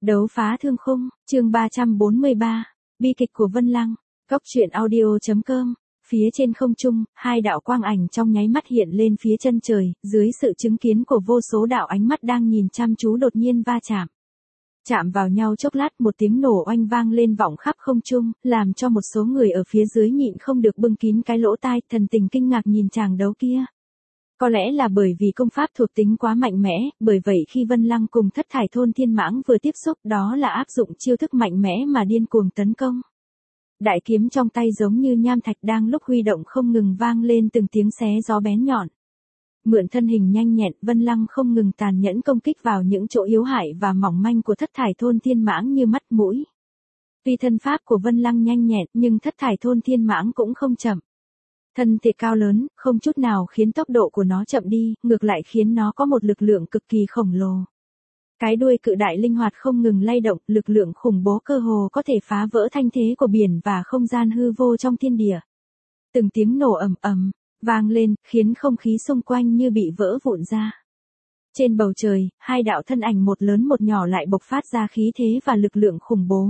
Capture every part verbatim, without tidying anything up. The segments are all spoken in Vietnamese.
Đấu phá thương khung, chương ba trăm bốn mươi ba, bi kịch của Vân Lăng, Cốc truyện audio.com. Phía trên không trung, hai đạo quang ảnh trong nháy mắt hiện lên phía chân trời, dưới sự chứng kiến của vô số đạo ánh mắt đang nhìn chăm chú đột nhiên va chạm. Chạm vào nhau chốc lát, một tiếng nổ oanh vang lên vọng khắp không trung, làm cho một số người ở phía dưới nhịn không được bưng kín cái lỗ tai, thần tình kinh ngạc nhìn chàng đấu kia. Có lẽ là bởi vì công pháp thuộc tính quá mạnh mẽ, bởi vậy khi Vân Lăng cùng Thất Thải Thôn Thiên Mãng vừa tiếp xúc, đó là áp dụng chiêu thức mạnh mẽ mà điên cuồng tấn công. Đại kiếm trong tay giống như nham thạch đang lúc huy động không ngừng vang lên từng tiếng xé gió bén nhọn. Mượn thân hình nhanh nhẹn, Vân Lăng không ngừng tàn nhẫn công kích vào những chỗ yếu hại và mỏng manh của Thất Thải Thôn Thiên Mãng như mắt mũi. Tuy thân pháp của Vân Lăng nhanh nhẹn, nhưng Thất Thải Thôn Thiên Mãng cũng không chậm. Thân thể cao lớn, không chút nào khiến tốc độ của nó chậm đi, ngược lại khiến nó có một lực lượng cực kỳ khổng lồ. Cái đuôi cự đại linh hoạt không ngừng lay động, lực lượng khủng bố cơ hồ có thể phá vỡ thanh thế của biển và không gian hư vô trong thiên địa. Từng tiếng nổ ầm ầm vang lên, khiến không khí xung quanh như bị vỡ vụn ra. Trên bầu trời, hai đạo thân ảnh một lớn một nhỏ lại bộc phát ra khí thế và lực lượng khủng bố.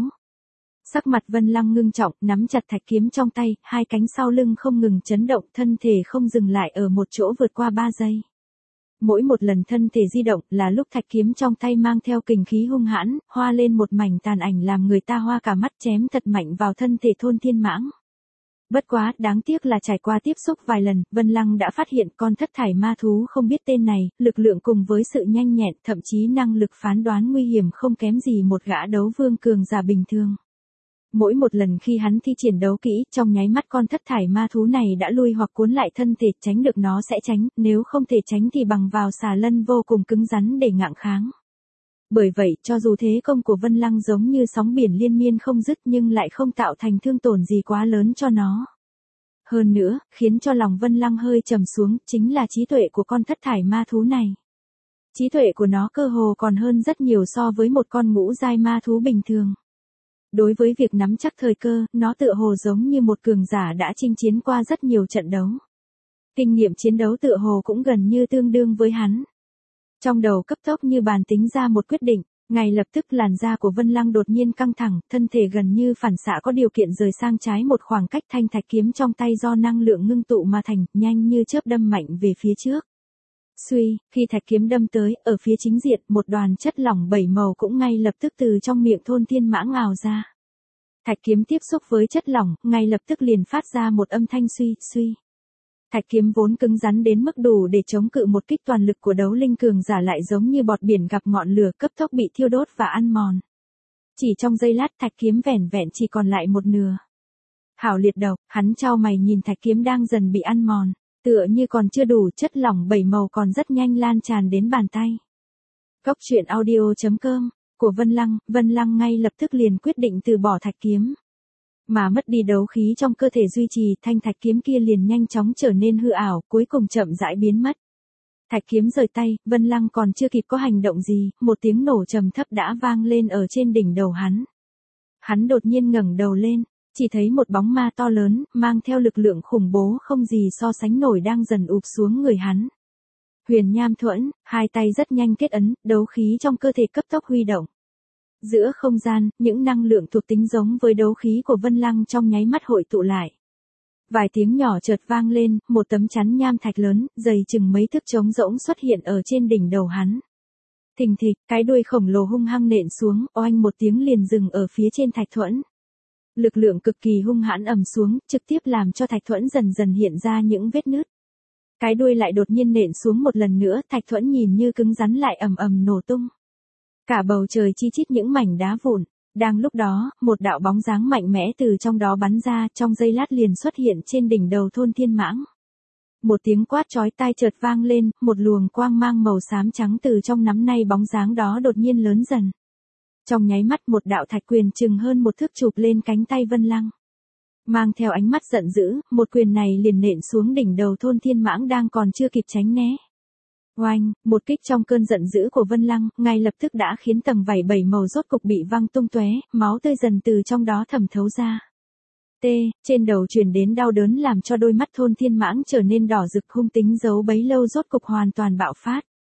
Sắc mặt Vân Lăng ngưng trọng, nắm chặt thạch kiếm trong tay, hai cánh sau lưng không ngừng chấn động, thân thể không dừng lại ở một chỗ vượt qua ba giây. Mỗi một lần thân thể di động là lúc thạch kiếm trong tay mang theo kình khí hung hãn, hoa lên một mảnh tàn ảnh làm người ta hoa cả mắt, chém thật mạnh vào thân thể Thôn Thiên Mãng. Bất quá, đáng tiếc là trải qua tiếp xúc vài lần, Vân Lăng đã phát hiện con thất thải ma thú không biết tên này, lực lượng cùng với sự nhanh nhẹn, thậm chí năng lực phán đoán nguy hiểm không kém gì một gã đấu vương cường giả bình thường. Mỗi một lần khi hắn thi triển đấu kỹ, trong nháy mắt con thất thải ma thú này đã lui hoặc cuốn lại thân thể, tránh được nó sẽ tránh, nếu không thể tránh thì bằng vào xà lân vô cùng cứng rắn để ngạng kháng. Bởi vậy, cho dù thế công của Vân Lăng giống như sóng biển liên miên không dứt nhưng lại không tạo thành thương tổn gì quá lớn cho nó. Hơn nữa, khiến cho lòng Vân Lăng hơi trầm xuống, chính là trí tuệ của con thất thải ma thú này. Trí tuệ của nó cơ hồ còn hơn rất nhiều so với một con ngũ giai ma thú bình thường. Đối với việc nắm chắc thời cơ, nó tựa hồ giống như một cường giả đã chinh chiến qua rất nhiều trận đấu. Kinh nghiệm chiến đấu tựa hồ cũng gần như tương đương với hắn. Trong đầu cấp tốc như bàn tính ra một quyết định, ngay lập tức làn da của Vân Lăng đột nhiên căng thẳng, thân thể gần như phản xạ có điều kiện rời sang trái một khoảng cách, thanh thạch kiếm trong tay do năng lượng ngưng tụ mà thành, nhanh như chớp đâm mạnh về phía trước. Suy, khi thạch kiếm đâm tới, ở phía chính diện, một đoàn chất lỏng bảy màu cũng ngay lập tức từ trong miệng Thôn Thiên Mãng ào ra. Thạch kiếm tiếp xúc với chất lỏng, ngay lập tức liền phát ra một âm thanh suy, suy. Thạch kiếm vốn cứng rắn đến mức đủ để chống cự một kích toàn lực của đấu linh cường giả lại giống như bọt biển gặp ngọn lửa, cấp tốc bị thiêu đốt và ăn mòn. Chỉ trong giây lát, thạch kiếm vẻn vẹn chỉ còn lại một nửa. Hảo liệt độc, hắn chau mày nhìn thạch kiếm đang dần bị ăn mòn. Tựa như còn chưa đủ, chất lỏng bảy màu còn rất nhanh lan tràn đến bàn tay. Cốc truyện audio.com, của Vân Lăng, Vân Lăng ngay lập tức liền quyết định từ bỏ thạch kiếm. Mà mất đi đấu khí trong cơ thể duy trì, thanh thạch kiếm kia liền nhanh chóng trở nên hư ảo, cuối cùng chậm rãi biến mất. Thạch kiếm rời tay, Vân Lăng còn chưa kịp có hành động gì, một tiếng nổ trầm thấp đã vang lên ở trên đỉnh đầu hắn. Hắn đột nhiên ngẩng đầu lên. Chỉ thấy một bóng ma to lớn, mang theo lực lượng khủng bố không gì so sánh nổi đang dần ụp xuống người hắn. Huyền Nham Thuẫn, hai tay rất nhanh kết ấn, đấu khí trong cơ thể cấp tốc huy động. Giữa không gian, những năng lượng thuộc tính giống với đấu khí của Vân Lăng trong nháy mắt hội tụ lại. Vài tiếng nhỏ chợt vang lên, một tấm chắn nham thạch lớn, dày chừng mấy thước trống rỗng xuất hiện ở trên đỉnh đầu hắn. Thình thịch, cái đuôi khổng lồ hung hăng nện xuống, oanh một tiếng liền dừng ở phía trên thạch thuẫn. Lực lượng cực kỳ hung hãn ầm xuống, trực tiếp làm cho thạch thuẫn dần dần hiện ra những vết nứt. Cái đuôi lại đột nhiên nện xuống một lần nữa, thạch thuẫn nhìn như cứng rắn lại ầm ầm nổ tung. Cả bầu trời chi chít những mảnh đá vụn. Đang lúc đó, một đạo bóng dáng mạnh mẽ từ trong đó bắn ra, trong giây lát liền xuất hiện trên đỉnh đầu Thôn Thiên Mãng. Một tiếng quát chói tai chợt vang lên, một luồng quang mang màu xám trắng từ trong nắm nay bóng dáng đó đột nhiên lớn dần. Trong nháy mắt một đạo thạch quyền chừng hơn một thước chụp lên cánh tay Vân Lăng. Mang theo ánh mắt giận dữ, một quyền này liền nện xuống đỉnh đầu Thôn Thiên Mãng đang còn chưa kịp tránh né. Oanh, một kích trong cơn giận dữ của Vân Lăng, ngay lập tức đã khiến tầng vảy bảy màu rốt cục bị văng tung tóe, máu tươi dần từ trong đó thẩm thấu ra. T, trên đầu truyền đến đau đớn làm cho đôi mắt Thôn Thiên Mãng trở nên đỏ rực, hung tính giấu bấy lâu rốt cục hoàn toàn bạo phát.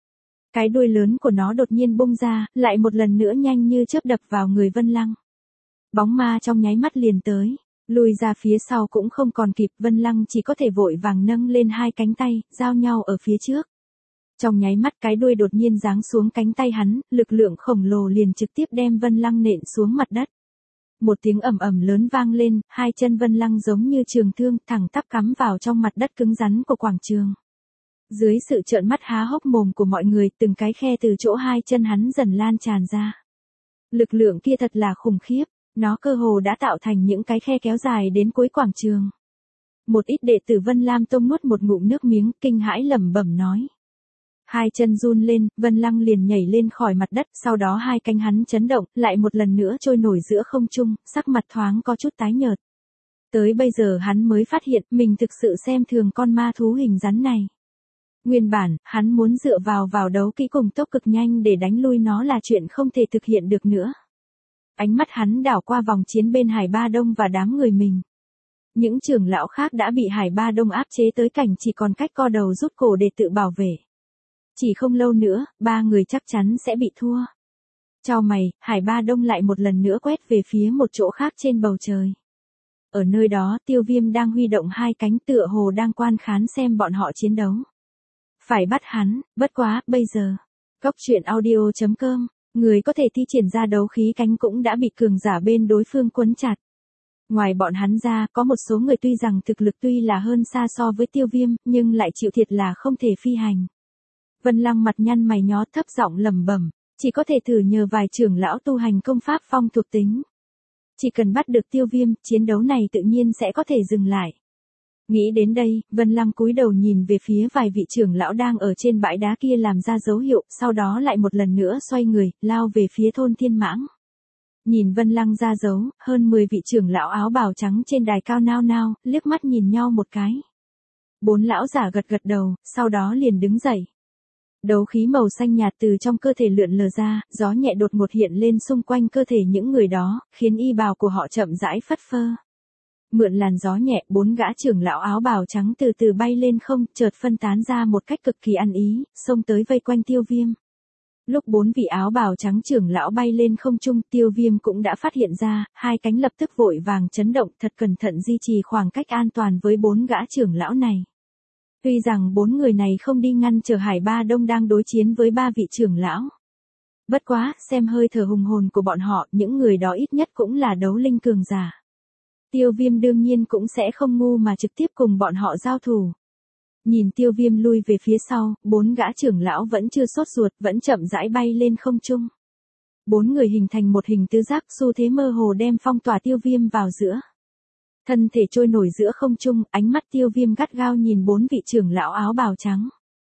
Cái đuôi lớn của nó đột nhiên bung ra, lại một lần nữa nhanh như chớp đập vào người Vân Lăng. Bóng ma trong nháy mắt liền tới, lùi ra phía sau cũng không còn kịp, Vân Lăng chỉ có thể vội vàng nâng lên hai cánh tay, giao nhau ở phía trước. Trong nháy mắt cái đuôi đột nhiên giáng xuống cánh tay hắn, lực lượng khổng lồ liền trực tiếp đem Vân Lăng nện xuống mặt đất. Một tiếng ầm ầm lớn vang lên, hai chân Vân Lăng giống như trường thương thẳng tắp cắm vào trong mặt đất cứng rắn của quảng trường. Dưới sự trợn mắt há hốc mồm của mọi người, từng cái khe từ chỗ hai chân hắn dần lan tràn ra. Lực lượng kia thật là khủng khiếp, nó cơ hồ đã tạo thành những cái khe kéo dài đến cuối quảng trường. Một ít đệ tử Vân Lam Tông nuốt một ngụm nước miếng, kinh hãi lẩm bẩm nói. Hai chân run lên, Vân Lăng liền nhảy lên khỏi mặt đất, sau đó hai cánh hắn chấn động, lại một lần nữa trôi nổi giữa không trung, sắc mặt thoáng có chút tái nhợt. Tới bây giờ hắn mới phát hiện mình thực sự xem thường con ma thú hình rắn này. Nguyên bản, hắn muốn dựa vào vào đấu kỹ cùng tốc cực nhanh để đánh lui nó là chuyện không thể thực hiện được nữa. Ánh mắt hắn đảo qua vòng chiến bên Hải Ba Đông và đám người mình. Những trưởng lão khác đã bị Hải Ba Đông áp chế tới cảnh chỉ còn cách co đầu rút cổ để tự bảo vệ. Chỉ không lâu nữa, ba người chắc chắn sẽ bị thua. Chau mày, Hải Ba Đông lại một lần nữa quét về phía một chỗ khác trên bầu trời. Ở nơi đó, Tiêu Viêm đang huy động hai cánh tựa hồ đang quan khán xem bọn họ chiến đấu. Phải bắt hắn, bất quá, bây giờ. Cốc truyện audio chấm com, người có thể thi triển ra đấu khí cánh cũng đã bị cường giả bên đối phương quấn chặt. Ngoài bọn hắn ra, có một số người tuy rằng thực lực tuy là hơn xa so với Tiêu Viêm, nhưng lại chịu thiệt là không thể phi hành. Vân Lăng mặt nhăn mày nhó thấp giọng lẩm bẩm, chỉ có thể thử nhờ vài trưởng lão tu hành công pháp phong thuộc tính. Chỉ cần bắt được Tiêu Viêm, chiến đấu này tự nhiên sẽ có thể dừng lại. Nghĩ đến đây, Vân Lăng cúi đầu nhìn về phía vài vị trưởng lão đang ở trên bãi đá kia làm ra dấu hiệu, sau đó lại một lần nữa xoay người, lao về phía thôn Thiên Mãng. Nhìn Vân Lăng ra dấu, hơn mười vị trưởng lão áo bào trắng trên đài cao nao nao, liếc mắt nhìn nhau một cái. Bốn lão giả gật gật đầu, sau đó liền đứng dậy. Đấu khí màu xanh nhạt từ trong cơ thể lượn lờ ra, gió nhẹ đột ngột hiện lên xung quanh cơ thể những người đó, khiến y bào của họ chậm rãi phất phơ. Mượn làn gió nhẹ, bốn gã trưởng lão áo bào trắng từ từ bay lên không, chợt phân tán ra một cách cực kỳ ăn ý, xông tới vây quanh Tiêu Viêm. Lúc bốn vị áo bào trắng trưởng lão bay lên không trung, Tiêu Viêm cũng đã phát hiện ra, hai cánh lập tức vội vàng chấn động, thật cẩn thận duy trì khoảng cách an toàn với bốn gã trưởng lão này. Tuy rằng bốn người này không đi ngăn trở Hải Ba Đông đang đối chiến với ba vị trưởng lão. Bất quá, xem hơi thở hùng hồn của bọn họ, những người đó ít nhất cũng là đấu linh cường giả. Tiêu Viêm đương nhiên cũng sẽ không ngu mà trực tiếp cùng bọn họ giao thủ. Nhìn Tiêu Viêm lui về phía sau, bốn gã trưởng lão vẫn chưa sốt ruột, vẫn chậm rãi bay lên không trung. Bốn người hình thành một hình tứ giác, xu thế mơ hồ đem phong tỏa Tiêu Viêm vào giữa. Thân thể trôi nổi giữa không trung, ánh mắt Tiêu Viêm gắt gao nhìn bốn vị trưởng lão áo bào trắng.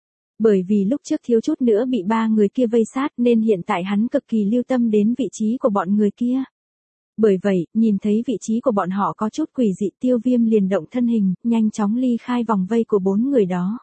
Bởi vì lúc trước thiếu chút nữa bị ba người kia vây sát nên hiện tại hắn cực kỳ lưu tâm đến vị trí của bọn người kia. Bởi vậy, nhìn thấy vị trí của bọn họ có chút quỷ dị, Tiêu Viêm liền động thân hình, nhanh chóng ly khai vòng vây của bốn người đó.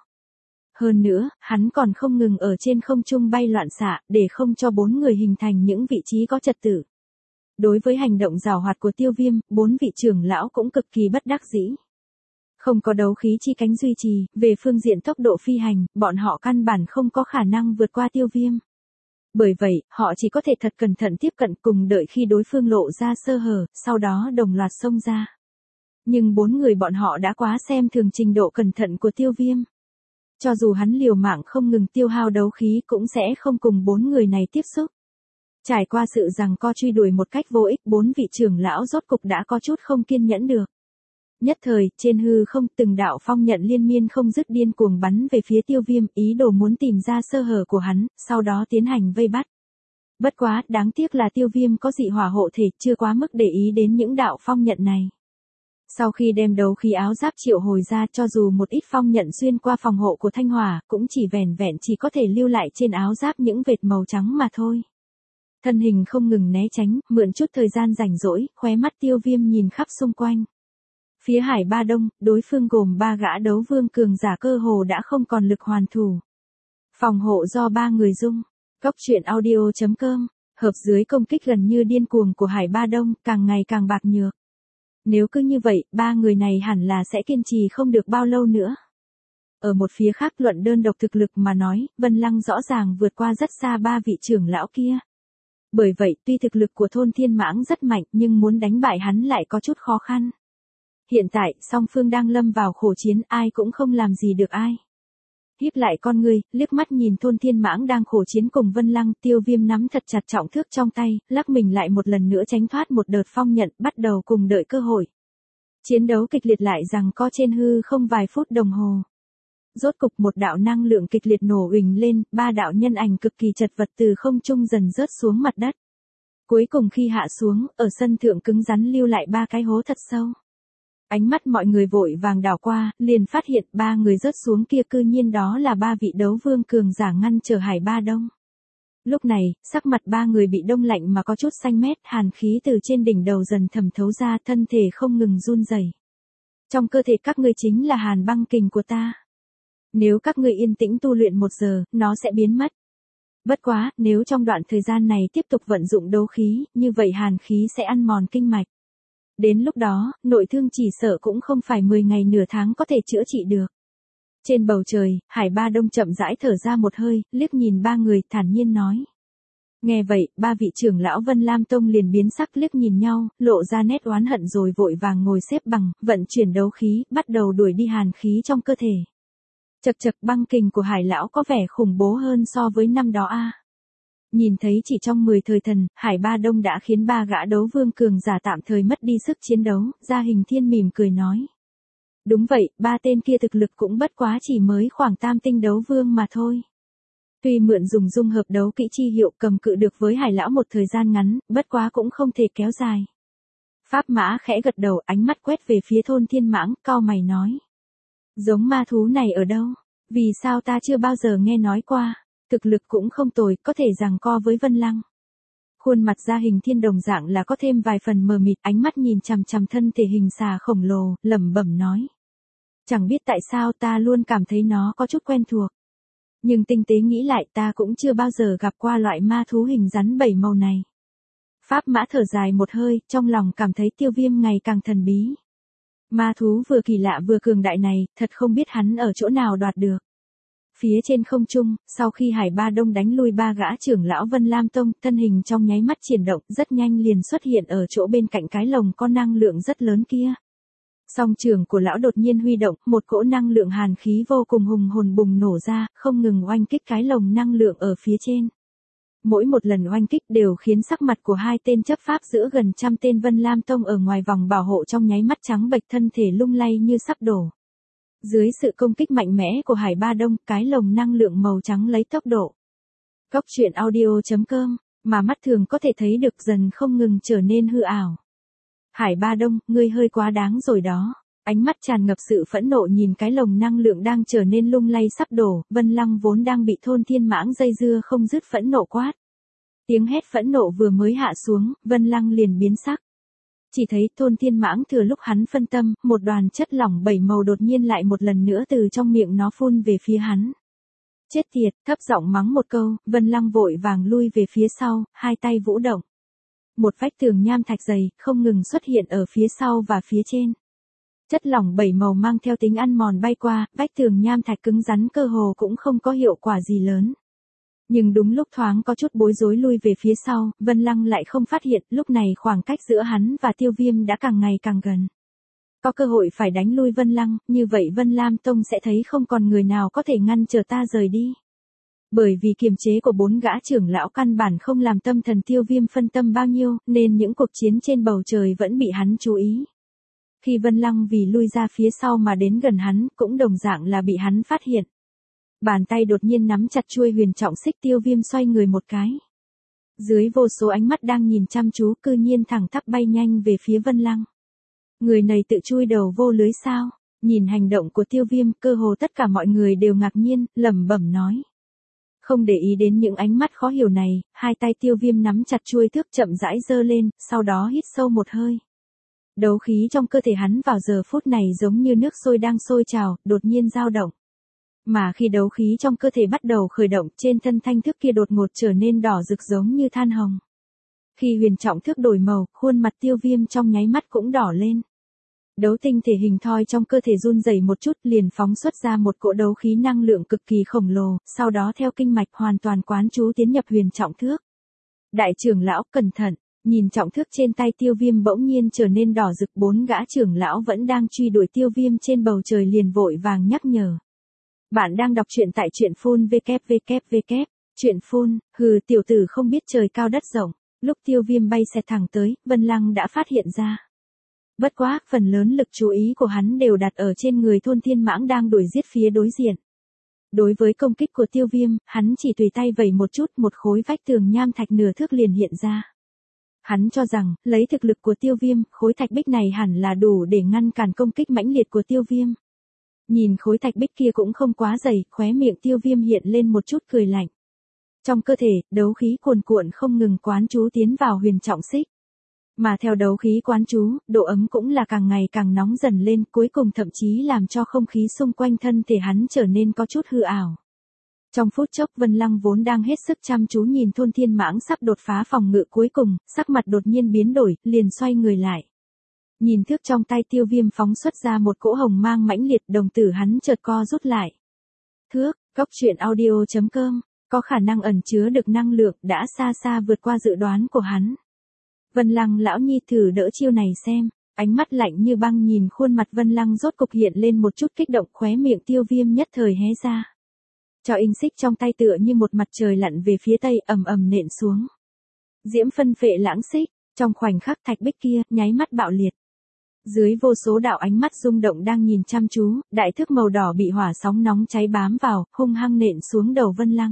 Hơn nữa, hắn còn không ngừng ở trên không trung bay loạn xạ, để không cho bốn người hình thành những vị trí có trật tự. Đối với hành động giàu hoạt của Tiêu Viêm, bốn vị trưởng lão cũng cực kỳ bất đắc dĩ. Không có đấu khí chi cánh duy trì, về phương diện tốc độ phi hành, bọn họ căn bản không có khả năng vượt qua Tiêu Viêm. Bởi vậy, họ chỉ có thể thật cẩn thận tiếp cận cùng đợi khi đối phương lộ ra sơ hở, sau đó đồng loạt xông ra. Nhưng bốn người bọn họ đã quá xem thường trình độ cẩn thận của Tiêu Viêm. Cho dù hắn liều mạng không ngừng tiêu hao đấu khí cũng sẽ không cùng bốn người này tiếp xúc. Trải qua sự giằng co truy đuổi một cách vô ích, bốn vị trưởng lão rốt cục đã có chút không kiên nhẫn được. Nhất thời, trên hư không, từng đạo phong nhận liên miên không dứt điên cuồng bắn về phía Tiêu Viêm, ý đồ muốn tìm ra sơ hở của hắn, sau đó tiến hành vây bắt. Bất quá, đáng tiếc là Tiêu Viêm có dị hỏa hộ thể, chưa quá mức để ý đến những đạo phong nhận này. Sau khi đem đấu khí áo giáp triệu hồi ra, cho dù một ít phong nhận xuyên qua phòng hộ của thanh hỏa, cũng chỉ vẻn vẹn chỉ có thể lưu lại trên áo giáp những vệt màu trắng mà thôi. Thân hình không ngừng né tránh, mượn chút thời gian rảnh rỗi, khóe mắt Tiêu Viêm nhìn khắp xung quanh. Phía Hải Ba Đông, đối phương gồm ba gã đấu vương cường giả cơ hồ đã không còn lực hoàn thủ. Phòng hộ do ba người dung. Cốc truyện audio chấm com, hợp dưới công kích gần như điên cuồng của Hải Ba Đông, càng ngày càng bạc nhược. Nếu cứ như vậy, ba người này hẳn là sẽ kiên trì không được bao lâu nữa. Ở một phía khác luận đơn độc thực lực mà nói, Vân Lăng rõ ràng vượt qua rất xa ba vị trưởng lão kia. Bởi vậy tuy thực lực của thôn thiên mãng rất mạnh nhưng muốn đánh bại hắn lại có chút khó khăn. Hiện tại song phương đang lâm vào khổ chiến, ai cũng không làm gì được ai. Híp lại con người, liếc mắt nhìn thôn thiên mãng đang khổ chiến cùng Vân Lăng, Tiêu Viêm nắm thật chặt trọng thước trong tay, lắc mình lại một lần nữa tránh thoát một đợt phong nhận, bắt đầu cùng đợi cơ hội. Chiến đấu kịch liệt lại rằng co trên hư không vài phút đồng hồ. Rốt cục một đạo năng lượng kịch liệt nổ uỳnh lên, ba đạo nhân ảnh cực kỳ chật vật từ không trung dần rớt xuống mặt đất. Cuối cùng khi hạ xuống, ở sân thượng cứng rắn lưu lại ba cái hố thật sâu. Ánh mắt mọi người vội vàng đảo qua, liền phát hiện ba người rớt xuống kia cư nhiên đó là ba vị đấu vương cường giả ngăn trở Hải Ba Đông. Lúc này, sắc mặt ba người bị đông lạnh mà có chút xanh mét, hàn khí từ trên đỉnh đầu dần thẩm thấu ra, thân thể không ngừng run rẩy. Trong cơ thể các ngươi chính là hàn băng kình của ta. Nếu các ngươi yên tĩnh tu luyện một giờ, nó sẽ biến mất. Bất quá, nếu trong đoạn thời gian này tiếp tục vận dụng đấu khí, như vậy hàn khí sẽ ăn mòn kinh mạch. Đến lúc đó, nội thương chỉ sợ cũng không phải mười ngày nửa tháng có thể chữa trị được. Trên bầu trời, Hải Ba Đông chậm rãi thở ra một hơi, liếc nhìn ba người, thản nhiên nói. Nghe vậy, ba vị trưởng lão Vân Lam Tông liền biến sắc liếc nhìn nhau, lộ ra nét oán hận rồi vội vàng ngồi xếp bằng, vận chuyển đấu khí, bắt đầu đuổi đi hàn khí trong cơ thể. Chật chật, băng kình của Hải lão có vẻ khủng bố hơn so với năm đó a. Nhìn thấy chỉ trong mười thời thần, Hải Ba Đông đã khiến ba gã đấu vương cường giả tạm thời mất đi sức chiến đấu, Gia Hình Thiên mỉm cười nói. Đúng vậy, ba tên kia thực lực cũng bất quá chỉ mới khoảng tam tinh đấu vương mà thôi. Tuy mượn dùng dung hợp đấu kỹ chi hiệu cầm cự được với Hải lão một thời gian ngắn, bất quá cũng không thể kéo dài. Pháp Mã khẽ gật đầu, ánh mắt quét về phía thôn thiên mãng, cau mày nói. Giống ma thú này ở đâu? Vì sao ta chưa bao giờ nghe nói qua? Thực lực cũng không tồi, có thể giằng co với Vân Lăng. Khuôn mặt Gia Hình Thiên đồng dạng là có thêm vài phần mờ mịt, ánh mắt nhìn chằm chằm thân thể hình xà khổng lồ, lẩm bẩm nói. Chẳng biết tại sao ta luôn cảm thấy nó có chút quen thuộc. Nhưng tinh tế nghĩ lại ta cũng chưa bao giờ gặp qua loại ma thú hình rắn bảy màu này. Pháp Mã thở dài một hơi, trong lòng cảm thấy Tiêu Viêm ngày càng thần bí. Ma thú vừa kỳ lạ vừa cường đại này, thật không biết hắn ở chỗ nào đoạt được. Phía trên không trung, sau khi Hải Ba Đông đánh lui ba gã trưởng lão Vân Lam Tông, thân hình trong nháy mắt chuyển động, rất nhanh liền xuất hiện ở chỗ bên cạnh cái lồng có năng lượng rất lớn kia. Song trường của lão đột nhiên huy động, một cỗ năng lượng hàn khí vô cùng hùng hồn bùng nổ ra, không ngừng oanh kích cái lồng năng lượng ở phía trên. Mỗi một lần oanh kích đều khiến sắc mặt của hai tên chấp pháp giữa gần trăm tên Vân Lam Tông ở ngoài vòng bảo hộ trong nháy mắt trắng bệch, thân thể lung lay như sắp đổ. Dưới sự công kích mạnh mẽ của Hải Ba Đông, cái lồng năng lượng màu trắng lấy tốc độ. Góc truyện audio chấm com, mà mắt thường có thể thấy được dần không ngừng trở nên hư ảo. Hải Ba Đông, ngươi hơi quá đáng rồi đó. Ánh mắt tràn ngập sự phẫn nộ nhìn cái lồng năng lượng đang trở nên lung lay sắp đổ, Vân Lăng vốn đang bị thôn thiên mãng dây dưa không dứt phẫn nộ quát. Tiếng hét phẫn nộ vừa mới hạ xuống, Vân Lăng liền biến sắc. Chỉ thấy thôn thiên mãng thừa lúc hắn phân tâm, một đoàn chất lỏng bảy màu đột nhiên lại một lần nữa từ trong miệng nó phun về phía hắn. Chết tiệt, thấp giọng mắng một câu, Vân Lăng vội vàng lui về phía sau, hai tay vũ động. Một vách tường nham thạch dày, không ngừng xuất hiện ở phía sau và phía trên. Chất lỏng bảy màu mang theo tính ăn mòn bay qua, vách tường nham thạch cứng rắn cơ hồ cũng không có hiệu quả gì lớn. Nhưng đúng lúc thoáng có chút bối rối lui về phía sau, Vân Lăng lại không phát hiện, lúc này khoảng cách giữa hắn và Tiêu Viêm đã càng ngày càng gần. Có cơ hội phải đánh lui Vân Lăng, như vậy Vân Lam Tông sẽ thấy không còn người nào có thể ngăn trở ta rời đi. Bởi vì kiềm chế của bốn gã trưởng lão căn bản không làm tâm thần Tiêu Viêm phân tâm bao nhiêu, nên những cuộc chiến trên bầu trời vẫn bị hắn chú ý. Khi Vân Lăng vì lui ra phía sau mà đến gần hắn, cũng đồng dạng là bị hắn phát hiện. Bàn tay đột nhiên nắm chặt chuôi huyền trọng xích, Tiêu Viêm xoay người một cái. Dưới vô số ánh mắt đang nhìn chăm chú, cư nhiên thẳng tắp bay nhanh về phía Vân Lăng. Người này tự chui đầu vô lưới sao? Nhìn hành động của Tiêu Viêm, cơ hồ tất cả mọi người đều ngạc nhiên, lẩm bẩm nói. Không để ý đến những ánh mắt khó hiểu này, hai tay Tiêu Viêm nắm chặt chuôi thước chậm rãi giơ lên, sau đó hít sâu một hơi. Đấu khí trong cơ thể hắn vào giờ phút này giống như nước sôi đang sôi trào, đột nhiên dao động. Mà khi đấu khí trong cơ thể bắt đầu khởi động, trên thân thanh thước kia đột ngột trở nên đỏ rực giống như than hồng. Khi huyền trọng thước đổi màu, khuôn mặt Tiêu Viêm trong nháy mắt cũng đỏ lên. Đấu tinh thể hình thoi trong cơ thể run rẩy một chút liền phóng xuất ra một cỗ đấu khí năng lượng cực kỳ khổng lồ, sau đó theo kinh mạch hoàn toàn quán chú tiến nhập huyền trọng thước. Đại trưởng lão cẩn thận, nhìn trọng thước trên tay Tiêu Viêm bỗng nhiên trở nên đỏ rực, bốn gã trưởng lão vẫn đang truy đuổi Tiêu Viêm trên bầu trời liền vội vàng nhắc nhở. Bạn đang đọc truyện tại truyện phun vê kép vê kép vê kép, truyện phun, hừ tiểu tử không biết trời cao đất rộng, lúc Tiêu Viêm bay xẹt thẳng tới, Vân Lăng đã phát hiện ra. Bất quá, phần lớn lực chú ý của hắn đều đặt ở trên người Thôn Thiên Mãng đang đuổi giết phía đối diện. Đối với công kích của Tiêu Viêm, hắn chỉ tùy tay vẩy một chút, một khối vách tường nham thạch nửa thước liền hiện ra. Hắn cho rằng, lấy thực lực của Tiêu Viêm, khối thạch bích này hẳn là đủ để ngăn cản công kích mãnh liệt của Tiêu Viêm. Nhìn khối thạch bích kia cũng không quá dày, khóe miệng Tiêu Viêm hiện lên một chút cười lạnh. Trong cơ thể, đấu khí cuồn cuộn không ngừng quán chú tiến vào huyền trọng xích. Mà theo đấu khí quán chú, độ ấm cũng là càng ngày càng nóng dần lên, cuối cùng thậm chí làm cho không khí xung quanh thân thể hắn trở nên có chút hư ảo. Trong phút chốc Vân Lăng vốn đang hết sức chăm chú nhìn Thôn Thiên Mãng sắp đột phá phòng ngự cuối cùng, sắc mặt đột nhiên biến đổi, liền xoay người lại. Nhìn thước trong tay Tiêu Viêm phóng xuất ra một cỗ hồng mang mãnh liệt, đồng tử hắn chợt co rút lại. Thước, Cốc Truyện Audio chấm com, có khả năng ẩn chứa được năng lượng đã xa xa vượt qua dự đoán của hắn. Vân Lăng lão nhi thử đỡ chiêu này xem, ánh mắt lạnh như băng nhìn khuôn mặt Vân Lăng rốt cục hiện lên một chút kích động, khóe miệng Tiêu Viêm nhất thời hé ra. Cho in xích trong tay tựa như một mặt trời lặn về phía tây ầm ầm nện xuống. Diễm phân phệ lãng xích, trong khoảnh khắc thạch bích kia nháy mắt bạo liệt. Dưới vô số đạo ánh mắt rung động đang nhìn chăm chú, đại thước màu đỏ bị hỏa sóng nóng cháy bám vào, hung hăng nện xuống đầu Vân Lăng.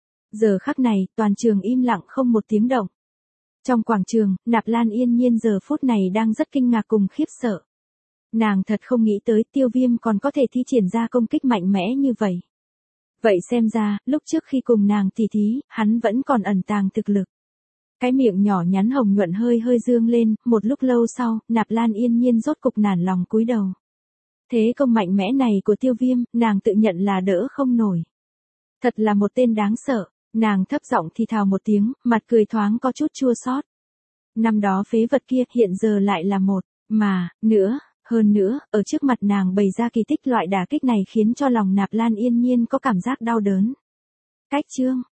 Giờ khắc này, toàn trường im lặng không một tiếng động. Trong quảng trường, Nạp Lan Yên Nhiên giờ phút này đang rất kinh ngạc cùng khiếp sợ. Nàng thật không nghĩ tới Tiêu Viêm còn có thể thi triển ra công kích mạnh mẽ như vậy. Vậy xem ra, lúc trước khi cùng nàng tỉ thí, hắn vẫn còn ẩn tàng thực lực. Cái miệng nhỏ nhắn hồng nhuận hơi hơi dương lên, một lúc lâu sau, Nạp Lan Yên Nhiên rốt cục nản lòng cúi đầu. Thế công mạnh mẽ này của Tiêu Viêm, nàng tự nhận là đỡ không nổi. Thật là một tên đáng sợ, nàng thấp giọng thì thào một tiếng, mặt cười thoáng có chút chua xót. Năm đó phế vật kia hiện giờ lại là một, mà, nữa, hơn nữa, ở trước mặt nàng bày ra kỳ tích, loại đả kích này khiến cho lòng Nạp Lan Yên Nhiên có cảm giác đau đớn. Cách chương